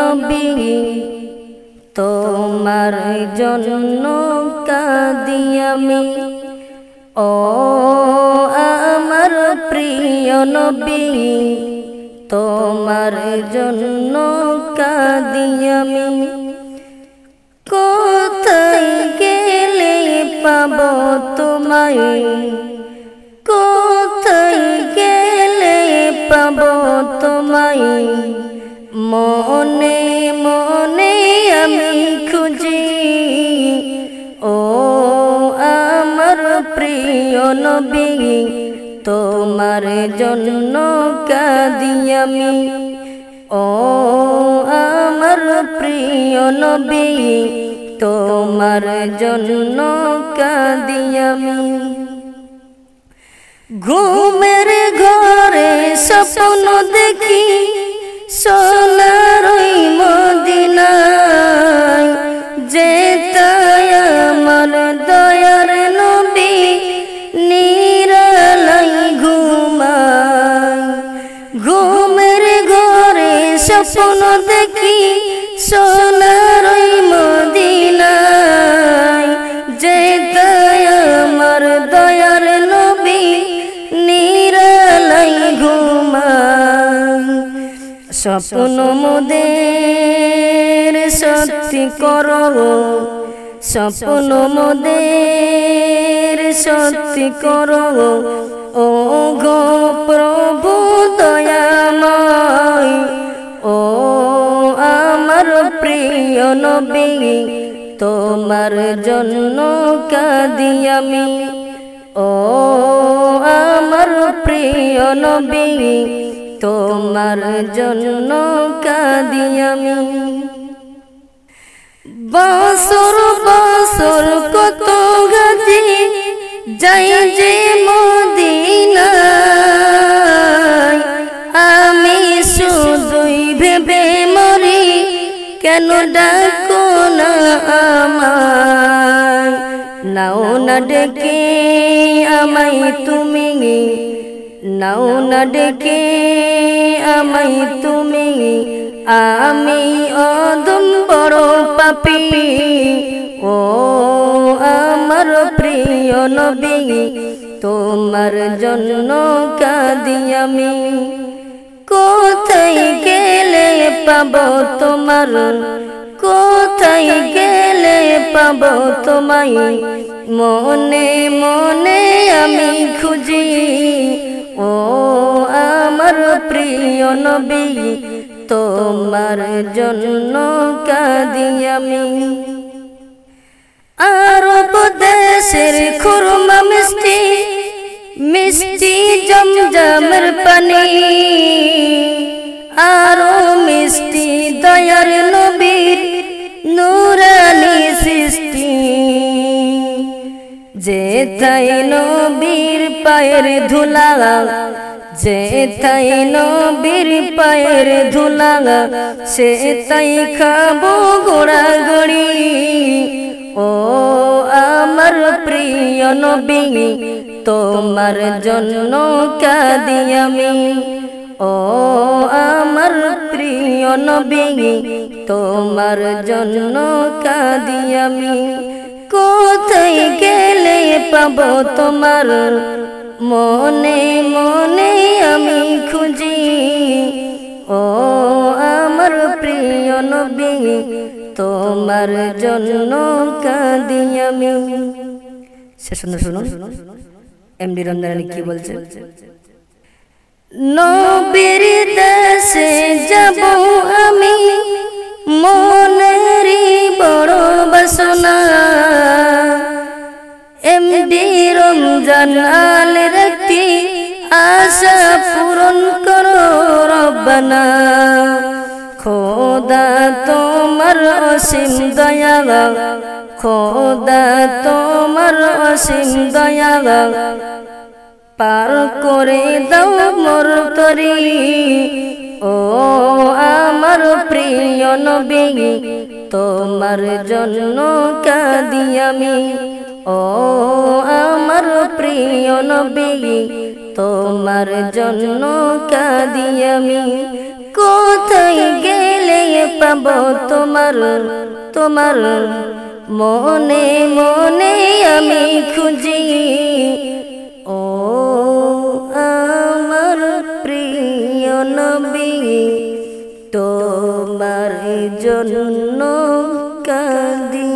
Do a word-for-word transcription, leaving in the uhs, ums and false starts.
নবী তোমার জন্য কাঁদি আমি ও আমার প্রিয় নবী তোমার জন্য কাঁদি আমি কোথায় গেলে পাবো তোমায় কোথায় গেলে পাবো তোমায় মনে মনে আমি খুঁজি ও আমার প্রিয় নবী তোমার জন্য কাঁদি আমি ও আমার প্রিয় নবী তোমার জন্য কাঁদি আমি ঘুমের ঘরে স্বপ্ন দেখি সোনার ওই মদিনায় যেতায় আমার দয়ার নবী নিরালাই ঘুমায় ঘুমের ঘরে স্বপ্ন দেখি সোনার ওই মদিনায় যেতায় আমার দয়ার নবী নিরালাই ঘুমায় স্বপ্ন মোদের সত্যি করো স্বপ্ন মোদের সত্যি করো ও গো প্রভু দয়াময় ও আমার প্রিয় নবী তোমার জন্য কাঁদি আমি ও আমার প্রিয় নবী তোমার জন্য কাঁদি আমি বছর বছর কত গাজি যাই যে মদিনায় আমি শুধুই ভেবে মরি কেন ডাকো না আমায় নাও না ডেকে আমায় তুমি নাও না ডেকে আমায় তুমি আমি অদম বড় পাপী ও আমার প্রিয় নবী তোমার জন্য কাঁদি আমি কোথায় গেলে পাবো তোমার কোথায় গেলে পাবো তোমায় মনে মনে আমি খুঁজি ও আমার প্রিয় নবী তোমার জন্য কাঁদি আমি আরব দেশের খুরমা মিষ্টি মিষ্টি জমজমের পানি আরো মিষ্টি দয়ার নবীর নূরানি সৃষ্টি যেথায় নবীর পায়ের ধুলা যেথায় নবীর পায়ের ধুলা সেথায় খাবো গোড়াগড়ি ও আমার প্রিয় নবী তোমার জন্য কাঁদি আমি ও আমার প্রিয় নবী তোমার জন্য কাঁদি আমি কোথায় গেলে পাবো তোমার মনে মনে আমি খুঁজি ও আমার প্রিয় নবী তোমার জন্য কাঁদি আমি শেষ শুনুন এমডি রমজান আলী কি বলছে নবীর দেশে যাব আমি মনেরই বড় বাসনা এমডি রমজান আলীর একটি আশা পূরণ করো রব্বানা খোদা তোমার অসীম দয়া খোদা তোমার অসীম দয়া পার করে দাও মোর তরি ও আমার প্রিয় নবী তোমার জন্য কাঁদি আমি ও আমার প্রিয় নবী তোমার জন্য কাঁদি আমি কোথায় গেলে পেলে পাবো তোমার তোমার মনে মনে আমি খুঁজি ও আমার প্রিয় নবী তোমার জন্য কাঁদি